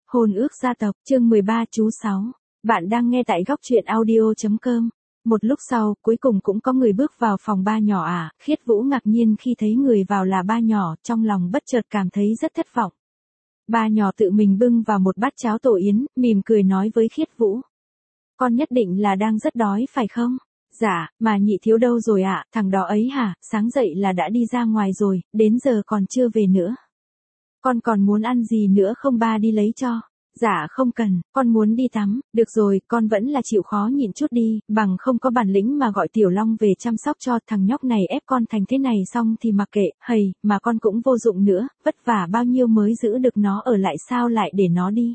Hôn ước gia tộc, chương 13 chú 6. Bạn đang nghe tại góc truyện audio.com. Một lúc sau, cuối cùng cũng có người bước vào phòng ba nhỏ à, Khiết Vũ ngạc nhiên khi thấy người vào là ba nhỏ, trong lòng bất chợt cảm thấy rất thất vọng. Ba nhỏ tự mình bưng vào một bát cháo tổ yến, mỉm cười nói với Khiết Vũ. Con nhất định là đang rất đói phải không? Dạ, mà nhị thiếu đâu rồi ạ, thằng đó ấy hả, sáng dậy là đã đi ra ngoài rồi, đến giờ còn chưa về nữa. Con còn muốn ăn gì nữa không ba đi lấy cho? Dạ không cần, con muốn đi tắm, được rồi, con vẫn là chịu khó nhịn chút đi, bằng không có bản lĩnh mà gọi Tiểu Long về chăm sóc cho thằng nhóc này ép con thành thế này xong thì mặc kệ, hầy, mà con cũng vô dụng nữa, vất vả bao nhiêu mới giữ được nó ở lại sao lại để nó đi.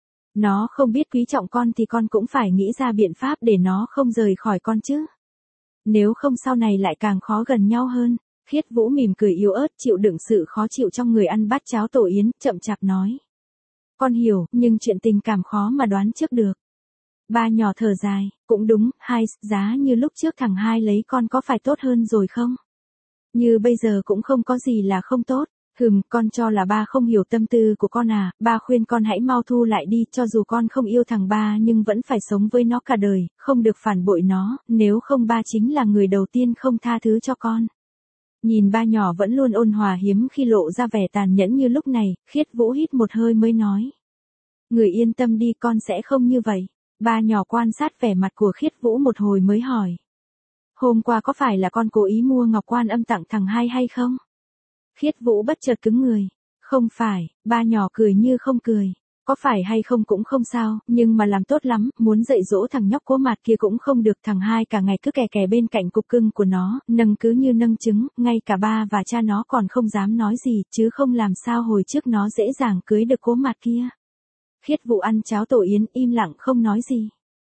Nó không biết quý trọng con thì con cũng phải nghĩ ra biện pháp để nó không rời khỏi con chứ. Nếu không sau này lại càng khó gần nhau hơn. Khiết Vũ mỉm cười yếu ớt chịu đựng sự khó chịu trong người ăn bát cháo tổ yến, chậm chạp nói. Con hiểu, nhưng chuyện tình cảm khó mà đoán trước được. Ba nhỏ thở dài, cũng đúng, hai, giá như lúc trước thằng hai lấy con có phải tốt hơn rồi không? Như bây giờ cũng không có gì là không tốt. Con cho là ba không hiểu tâm tư của con à, ba khuyên con hãy mau thu lại đi, cho dù con không yêu thằng ba nhưng vẫn phải sống với nó cả đời, không được phản bội nó, nếu không ba chính là người đầu tiên không tha thứ cho con. Nhìn ba nhỏ vẫn luôn ôn hòa hiếm khi lộ ra vẻ tàn nhẫn như lúc này, Khiết Vũ hít một hơi mới nói. Người yên tâm đi, con sẽ không như vậy. Ba nhỏ quan sát vẻ mặt của Khiết Vũ một hồi mới hỏi. Hôm qua có phải là con cố ý mua ngọc quan âm tặng thằng hai hay không? Khiết Vũ bất chợt cứng người. Không phải, ba nhỏ cười như không cười. Có phải hay không cũng không sao, nhưng mà làm tốt lắm, muốn dạy dỗ thằng nhóc Cố Mạt kia cũng không được, thằng hai cả ngày cứ kè kè bên cạnh cục cưng của nó, nâng cứ như nâng trứng, ngay cả ba và cha nó còn không dám nói gì, chứ không làm sao hồi trước nó dễ dàng cưới được Cố Mạt kia. Khiết Vũ ăn cháo tổ yến im lặng không nói gì.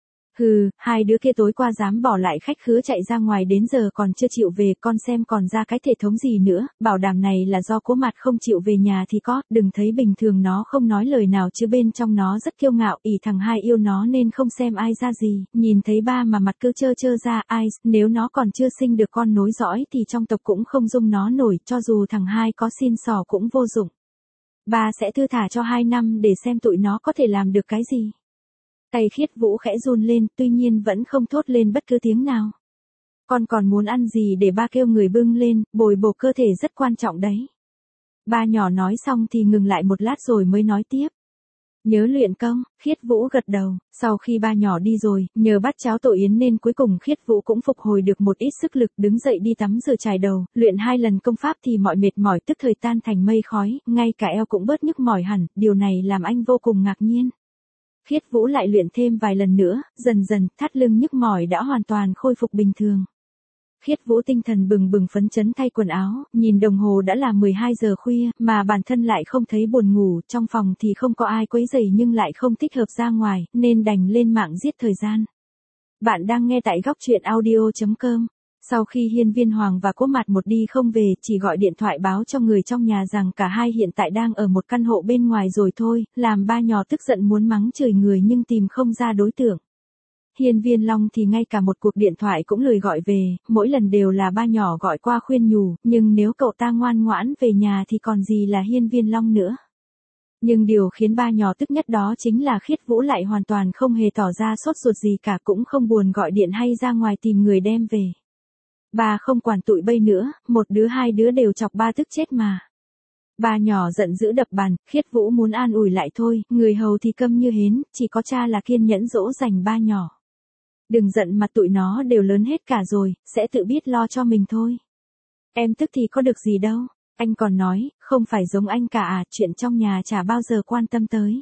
Hai đứa kia tối qua dám bỏ lại khách khứa chạy ra ngoài đến giờ còn chưa chịu về, con xem còn ra cái thể thống gì nữa, bảo đảm này là do Cố Mạt không chịu về nhà thì có, đừng thấy bình thường nó không nói lời nào chứ bên trong nó rất kiêu ngạo, ỷ thằng hai yêu nó nên không xem ai ra gì, nhìn thấy ba mà mặt cứ trơ trơ ra, ai, nếu nó còn chưa sinh được con nối dõi thì trong tộc cũng không dung nó nổi, cho dù thằng hai có xin xỏ cũng vô dụng. Ba sẽ thư thả cho 2 năm để xem tụi nó có thể làm được cái gì. Tay Khiết Vũ khẽ run lên, tuy nhiên vẫn không thốt lên bất cứ tiếng nào. Con còn muốn ăn gì để ba kêu người bưng lên, bồi bổ cơ thể rất quan trọng đấy. Ba nhỏ nói xong thì ngừng lại một lát rồi mới nói tiếp. Nhớ luyện công, Khiết Vũ gật đầu, sau khi ba nhỏ đi rồi, nhờ bát cháo tổ yến nên cuối cùng Khiết Vũ cũng phục hồi được một ít sức lực, đứng dậy đi tắm rửa chải đầu, luyện 2 lần công pháp thì mọi mệt mỏi tức thời tan thành mây khói, ngay cả eo cũng bớt nhức mỏi hẳn, điều này làm anh vô cùng ngạc nhiên. Khiết Vũ lại luyện thêm vài lần nữa, dần dần, thắt lưng nhức mỏi đã hoàn toàn khôi phục bình thường. Khiết Vũ tinh thần bừng bừng phấn chấn thay quần áo, nhìn đồng hồ đã là 12 giờ khuya, mà bản thân lại không thấy buồn ngủ, trong phòng thì không có ai quấy rầy nhưng lại không thích hợp ra ngoài, nên đành lên mạng giết thời gian. Bạn đang nghe tại góc truyện audio.com. Sau khi Hiên Viên Hoàng và Cố Mạt một đi không về, chỉ gọi điện thoại báo cho người trong nhà rằng cả hai hiện tại đang ở một căn hộ bên ngoài rồi thôi, làm ba nhỏ tức giận muốn mắng chửi người nhưng tìm không ra đối tượng. Hiên Viên Long thì ngay cả một cuộc điện thoại cũng lười gọi về, mỗi lần đều là ba nhỏ gọi qua khuyên nhủ, nhưng nếu cậu ta ngoan ngoãn về nhà thì còn gì là Hiên Viên Long nữa. Nhưng điều khiến ba nhỏ tức nhất đó chính là Khiết Vũ lại hoàn toàn không hề tỏ ra sốt ruột gì cả, cũng không buồn gọi điện hay ra ngoài tìm người đem về. Ba không quản tụi bây nữa, một đứa hai đứa đều chọc ba tức chết mà. Ba nhỏ giận dữ đập bàn, Khiết Vũ muốn an ủi lại thôi, người hầu thì câm như hến, chỉ có cha là kiên nhẫn dỗ dành ba nhỏ. Đừng giận mà tụi nó đều lớn hết cả rồi, sẽ tự biết lo cho mình thôi. Em tức thì có được gì đâu, anh còn nói, không phải giống anh cả à, chuyện trong nhà chả bao giờ quan tâm tới.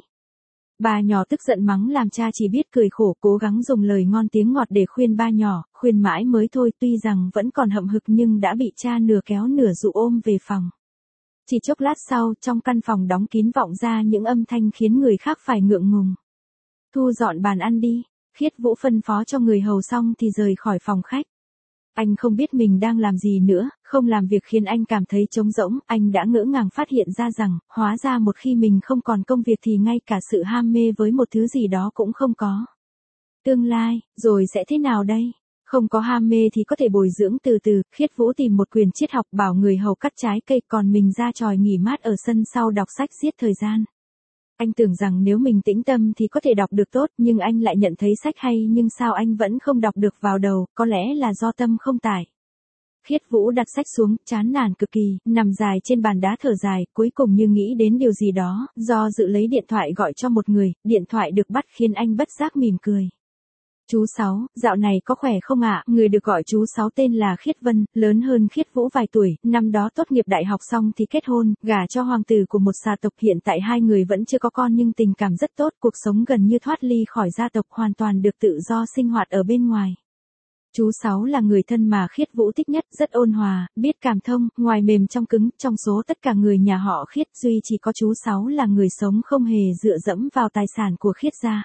Ba nhỏ tức giận mắng làm cha chỉ biết cười khổ, cố gắng dùng lời ngon tiếng ngọt để khuyên ba nhỏ, khuyên mãi mới thôi, tuy rằng vẫn còn hậm hực nhưng đã bị cha nửa kéo nửa dụ ôm về phòng. Chỉ chốc lát sau, trong căn phòng đóng kín vọng ra những âm thanh khiến người khác phải ngượng ngùng. Thu dọn bàn ăn đi, Khiết Vũ phân phó cho người hầu xong thì rời khỏi phòng khách. Anh không biết mình đang làm gì nữa, không làm việc khiến anh cảm thấy trống rỗng, anh đã ngỡ ngàng phát hiện ra rằng, hóa ra một khi mình không còn công việc thì ngay cả sự ham mê với một thứ gì đó cũng không có. Tương lai, rồi sẽ thế nào đây? Không có ham mê thì có thể bồi dưỡng từ từ, Khiết Vũ tìm một quyền triết học bảo người hầu cắt trái cây, còn mình ra chòi nghỉ mát ở sân sau đọc sách giết thời gian. Anh tưởng rằng nếu mình tĩnh tâm thì có thể đọc được tốt, nhưng anh lại nhận thấy sách hay nhưng sao anh vẫn không đọc được vào đầu, có lẽ là do tâm không tải. Khiết Vũ đặt sách xuống, chán nản cực kỳ, nằm dài trên bàn đá thở dài, cuối cùng như nghĩ đến điều gì đó, do dự lấy điện thoại gọi cho một người, điện thoại được bắt khiến anh bất giác mỉm cười. Chú Sáu, dạo này có khỏe không ạ? Người được gọi chú Sáu tên là Khiết Vân, lớn hơn Khiết Vũ vài tuổi, năm đó tốt nghiệp đại học xong thì kết hôn, gả cho hoàng tử của một gia tộc, hiện tại hai người vẫn chưa có con nhưng tình cảm rất tốt, cuộc sống gần như thoát ly khỏi gia tộc, hoàn toàn được tự do sinh hoạt ở bên ngoài. Chú Sáu là người thân mà Khiết Vũ thích nhất, rất ôn hòa, biết cảm thông, ngoài mềm trong cứng, trong số tất cả người nhà họ Khiết duy chỉ có chú Sáu là người sống không hề dựa dẫm vào tài sản của Khiết gia.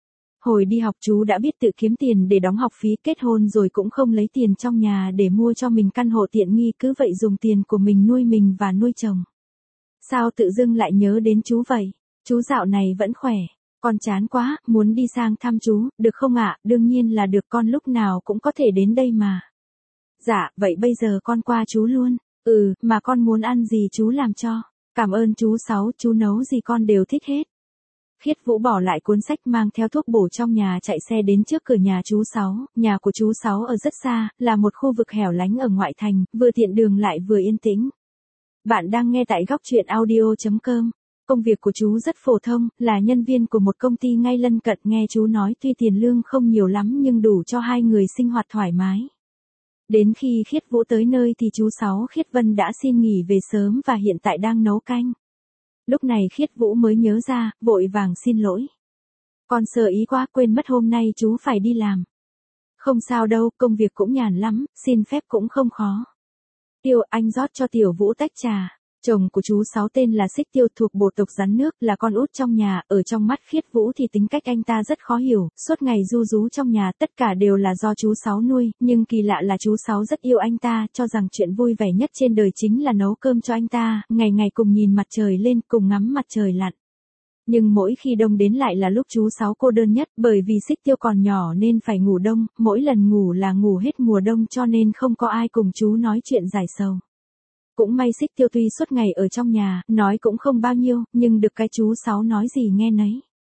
Hồi đi học chú đã biết tự kiếm tiền để đóng học phí, kết hôn rồi cũng không lấy tiền trong nhà để mua cho mình căn hộ tiện nghi, cứ vậy dùng tiền của mình nuôi mình và nuôi chồng. Sao tự dưng lại nhớ đến chú vậy? Chú dạo này vẫn khỏe. Con chán quá, muốn đi sang thăm chú, được không ạ? Đương nhiên là được, con lúc nào cũng có thể đến đây mà. Dạ, vậy bây giờ con qua chú luôn. Mà con muốn ăn gì chú làm cho. Cảm ơn chú Sáu, chú nấu gì con đều thích hết. Khiết Vũ bỏ lại cuốn sách, mang theo thuốc bổ trong nhà, chạy xe đến trước cửa nhà chú Sáu. Nhà của chú Sáu ở rất xa, là một khu vực hẻo lánh ở ngoại thành, vừa tiện đường lại vừa yên tĩnh. Bạn đang nghe tại góc truyện audio.com. Công việc của chú rất phổ thông, là nhân viên của một công ty ngay lân cận, nghe chú nói tuy tiền lương không nhiều lắm nhưng đủ cho hai người sinh hoạt thoải mái. Đến khi Khiết Vũ tới nơi thì chú Sáu Khiết Vân đã xin nghỉ về sớm và hiện tại đang nấu canh. Lúc này Khiết Vũ mới nhớ ra, vội vàng xin lỗi. Con sơ ý quá, quên mất hôm nay chú phải đi làm. Không sao đâu, công việc cũng nhàn lắm, xin phép cũng không khó. Tiêu, anh rót cho Tiểu Vũ tách trà. Chồng của chú Sáu tên là Xích Tiêu, thuộc bộ tộc rắn nước, là con út trong nhà, ở trong mắt Khiết Vũ thì tính cách anh ta rất khó hiểu, suốt ngày ru rú trong nhà, tất cả đều là do chú Sáu nuôi, nhưng kỳ lạ là chú Sáu rất yêu anh ta, cho rằng chuyện vui vẻ nhất trên đời chính là nấu cơm cho anh ta, ngày ngày cùng nhìn mặt trời lên, cùng ngắm mặt trời lặn. Nhưng mỗi khi đông đến lại là lúc chú Sáu cô đơn nhất, bởi vì Xích Tiêu còn nhỏ nên phải ngủ đông, mỗi lần ngủ là ngủ hết mùa đông cho nên không có ai cùng chú nói chuyện giải sầu. Cũng may Xích Tiêu tuy suốt ngày ở trong nhà, nói cũng không bao nhiêu, nhưng được cái chú Sáu nói gì nghe nấy.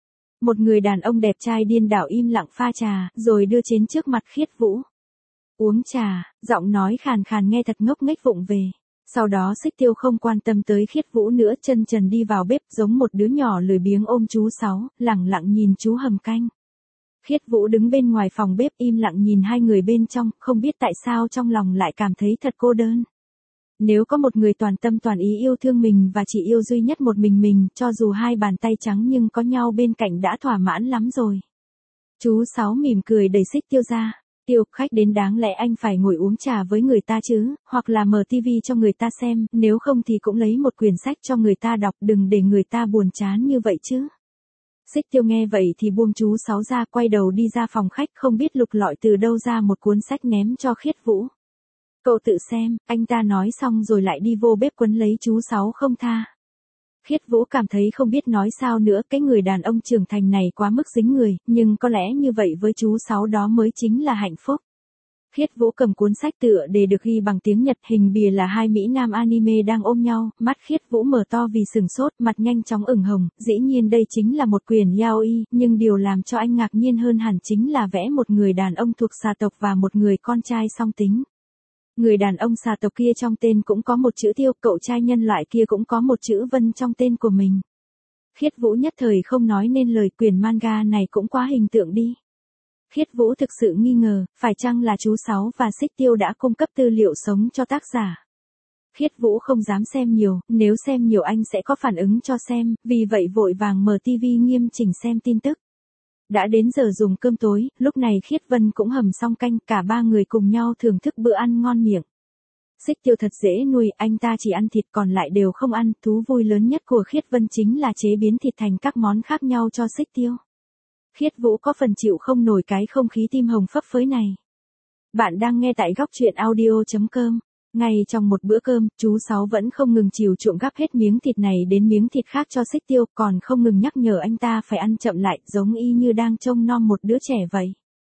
Một người đàn ông đẹp trai điên đảo im lặng pha trà, rồi đưa đến trước mặt Khiết Vũ. Uống trà, giọng nói khàn khàn nghe thật ngốc nghếch vụng về. Sau đó Xích Tiêu không quan tâm tới Khiết Vũ nữa, chân trần đi vào bếp giống một đứa nhỏ lười biếng ôm chú Sáu, lẳng lặng nhìn chú hầm canh. Khiết Vũ đứng bên ngoài phòng bếp im lặng nhìn hai người bên trong, không biết tại sao trong lòng lại cảm thấy thật cô đơn. Nếu có một người toàn tâm toàn ý yêu thương mình và chỉ yêu duy nhất một mình, cho dù hai bàn tay trắng nhưng có nhau bên cạnh đã thỏa mãn lắm rồi. Chú Sáu mỉm cười đẩy Xích Tiêu ra. Tiêu, khách đến đáng lẽ anh phải ngồi uống trà với người ta chứ, hoặc là mở tivi cho người ta xem, nếu không thì cũng lấy một quyển sách cho người ta đọc, đừng để người ta buồn chán như vậy chứ. Xích Tiêu nghe vậy thì buông chú Sáu ra, quay đầu đi ra phòng khách, không biết lục lọi từ đâu ra một cuốn sách ném cho Khiết Vũ. Cậu tự xem, anh ta nói xong rồi lại đi vô bếp quấn lấy chú Sáu không tha. Khiết Vũ cảm thấy không biết nói sao nữa, cái người đàn ông trưởng thành này quá mức dính người, nhưng có lẽ như vậy với chú Sáu đó mới chính là hạnh phúc. Khiết Vũ cầm cuốn sách tựa đề được ghi bằng tiếng Nhật, hình bìa là hai mỹ nam anime đang ôm nhau, mắt Khiết Vũ mở to vì sửng sốt, mặt nhanh chóng ửng hồng, dĩ nhiên đây chính là một quyển yaoi, nhưng điều làm cho anh ngạc nhiên hơn hẳn chính là vẽ một người đàn ông thuộc xà tộc và một người con trai song tính. Người đàn ông xà tộc kia trong tên cũng có một chữ Tiêu, cậu trai nhân loại kia cũng có một chữ Vân trong tên của mình. Khiết Vũ nhất thời không nói nên lời, quyển manga này cũng quá hình tượng đi. Khiết Vũ thực sự nghi ngờ, phải chăng là chú Sáu và Xích Tiêu đã cung cấp tư liệu sống cho tác giả. Khiết Vũ không dám xem nhiều, nếu xem nhiều anh sẽ có phản ứng cho xem, vì vậy vội vàng mở tivi nghiêm chỉnh xem tin tức. Đã đến giờ dùng cơm tối, lúc này Khiết Vân cũng hầm xong canh, cả ba người cùng nhau thưởng thức bữa ăn ngon miệng. Xích Tiêu thật dễ nuôi, anh ta chỉ ăn thịt còn lại đều không ăn, thú vui lớn nhất của Khiết Vân chính là chế biến thịt thành các món khác nhau cho Xích Tiêu. Khiết Vũ có phần chịu không nổi cái không khí tim hồng phấp phới này. Bạn đang nghe tại góc truyện audio.com. Ngay trong một bữa cơm, chú Sáu vẫn không ngừng chiều chuộng gắp hết miếng thịt này đến miếng thịt khác cho Xích Tiêu, còn không ngừng nhắc nhở anh ta phải ăn chậm lại, giống y như đang trông nom một đứa trẻ vậy.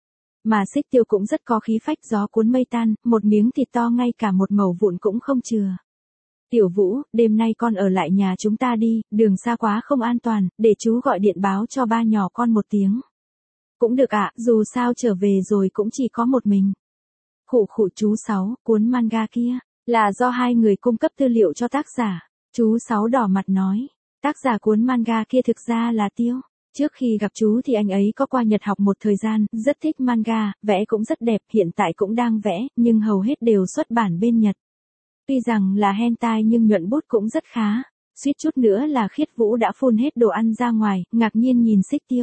Mà Xích Tiêu cũng rất có khí phách, gió cuốn mây tan, một miếng thịt to ngay cả một mẩu vụn cũng không chừa. Tiểu Vũ, đêm nay con ở lại nhà chúng ta đi, đường xa quá không an toàn, để chú gọi điện báo cho ba nhỏ con một tiếng. Cũng được ạ, dù sao trở về rồi cũng chỉ có một mình. Khụ khụ chú Sáu, cuốn manga kia, là do hai người cung cấp tư liệu cho tác giả. Chú Sáu đỏ mặt nói, tác giả cuốn manga kia thực ra là Tiêu. Trước khi gặp chú thì anh ấy có qua Nhật học một thời gian, rất thích manga, vẽ cũng rất đẹp, hiện tại cũng đang vẽ, nhưng hầu hết đều xuất bản bên Nhật. Tuy rằng là hentai nhưng nhuận bút cũng rất khá. Suýt chút nữa là Khiết Vũ đã phun hết đồ ăn ra ngoài, ngạc nhiên nhìn Xích Tiêu.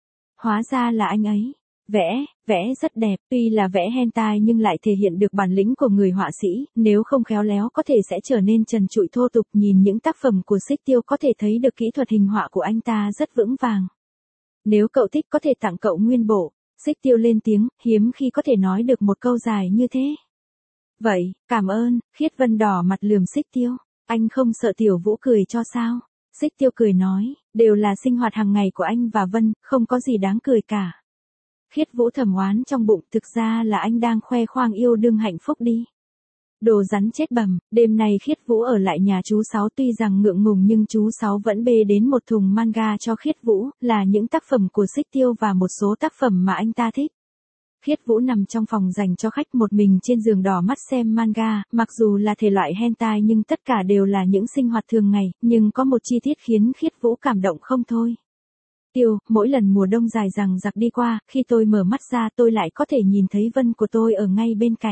Hóa ra là anh ấy. Vẽ rất đẹp, tuy là vẽ hentai nhưng lại thể hiện được bản lĩnh của người họa sĩ, nếu không khéo léo có thể sẽ trở nên trần trụi thô tục. Nhìn những tác phẩm của Xích Tiêu có thể thấy được kỹ thuật hình họa của anh ta rất vững vàng. Nếu cậu thích có thể tặng cậu nguyên bộ. Xích Tiêu lên tiếng, hiếm khi có thể nói được một câu dài như thế. Vậy, cảm ơn. Khiết Vân đỏ mặt lườm Xích Tiêu. Anh không sợ Tiểu Vũ cười cho sao? Xích Tiêu cười nói, đều là sinh hoạt hàng ngày của anh và Vân, không có gì đáng cười cả. Khiết Vũ thầm oán trong bụng, thực ra là anh đang khoe khoang yêu đương hạnh phúc đi. Đồ rắn chết bầm, đêm nay Khiết Vũ ở lại nhà chú Sáu, tuy rằng ngượng ngùng nhưng chú Sáu vẫn bê đến một thùng manga cho Khiết Vũ, là những tác phẩm của Xích Tiêu và một số tác phẩm mà anh ta thích. Khiết Vũ nằm trong phòng dành cho khách một mình trên giường đỏ mắt xem manga, mặc dù là thể loại hentai nhưng tất cả đều là những sinh hoạt thường ngày, nhưng có một chi tiết khiến Khiết Vũ cảm động không thôi. Tiêu, mỗi lần mùa đông dài dằng dặc đi qua, khi tôi mở mắt ra tôi lại có thể nhìn thấy Vân của tôi ở ngay bên cạnh.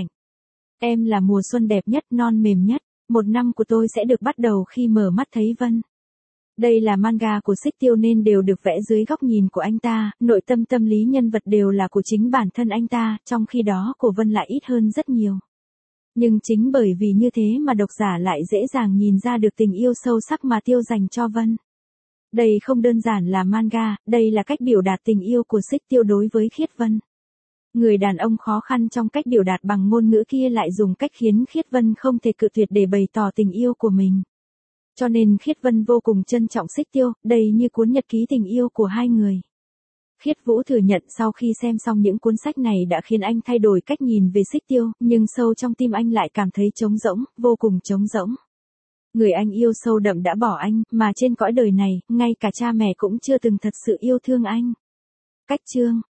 Em là mùa xuân đẹp nhất, non mềm nhất, một năm của tôi sẽ được bắt đầu khi mở mắt thấy Vân. Đây là manga của Xích Tiêu nên đều được vẽ dưới góc nhìn của anh ta, nội tâm tâm lý nhân vật đều là của chính bản thân anh ta, trong khi đó của Vân lại ít hơn rất nhiều. Nhưng chính bởi vì như thế mà độc giả lại dễ dàng nhìn ra được tình yêu sâu sắc mà Tiêu dành cho Vân. Đây không đơn giản là manga, đây là cách biểu đạt tình yêu của Xích Tiêu đối với Khiết Vân. Người đàn ông khó khăn trong cách biểu đạt bằng ngôn ngữ kia lại dùng cách khiến Khiết Vân không thể cự tuyệt để bày tỏ tình yêu của mình. Cho nên Khiết Vân vô cùng trân trọng Xích Tiêu, đây như cuốn nhật ký tình yêu của hai người. Khiết Vũ thừa nhận sau khi xem xong những cuốn sách này đã khiến anh thay đổi cách nhìn về Xích Tiêu, nhưng sâu trong tim anh lại cảm thấy trống rỗng, vô cùng trống rỗng. Người anh yêu sâu đậm đã bỏ anh, mà trên cõi đời này, ngay cả cha mẹ cũng chưa từng thật sự yêu thương anh. Cách chương